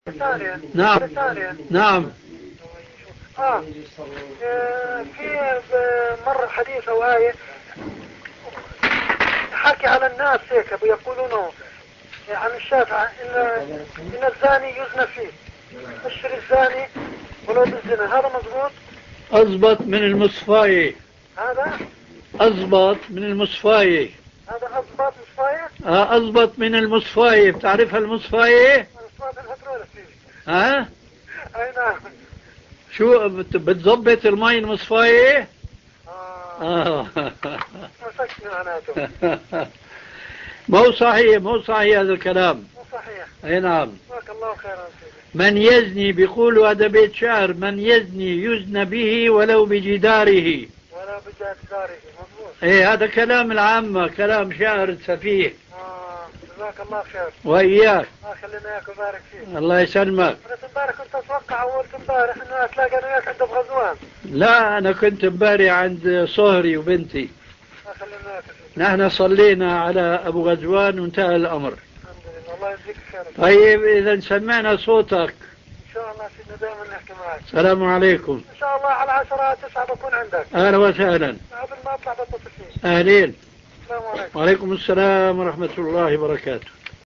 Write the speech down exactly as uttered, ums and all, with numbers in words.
ثانية. نعم ثانية. نعم. آه. آه، في مرة حديث أو آية حكي على الناس هيك بيقولون عن الشافعي إن إن الزاني يزنى فيه، اشتري الزاني ولو بالزنا، هذا مضبوط؟ أضبط من المصفاية. هذا أضبط من المصفاية. هذا أضبط مصفاية؟ آه أضبط من المصفاية. بتعرفها المصفاية؟ مصفاية البترول فيه. ها؟ أي نعم. شو بت- بتضبط المي المصفاية؟ آه. آه. مسكني معناته. مو صحيح مو صحيح هذا الكلام. مو صحيح. أي نعم. جزاك الله خيرا سيدي. من يزني بيقولوا هذا بيت شعر، من يزني يزنى به ولو بجداره. ولا بجداره مضبوط. ايه هذا كلام العامة، كلام شاعر سفيه. آه. جزاك الله خير. وإياك. الله يخلينا اياك ويبارك فيك. الله يسلمك. بس امبارح كنت اتوقع اولت امبارح انه اتلاقى انا وياك عند بغزوان. لا أنا كنت امبارح عند صهري وبنتي. الله يخلينا اياك. نحن صلينا على أبو غزوان وانتهى الأمر. الحمد لله. الله يجزيك خير. طيب إذا سمعنا صوتك. ان شاء الله سيدنا دائما نحكي معك. السلام عليكم. ان شاء الله على عشرة تسعة بكون عندك. أهلا وسهلا. قبل ما اطلع بتصل فيك. أهلين. السلام عليكم. وعليكم السلام ورحمة الله وبركاته.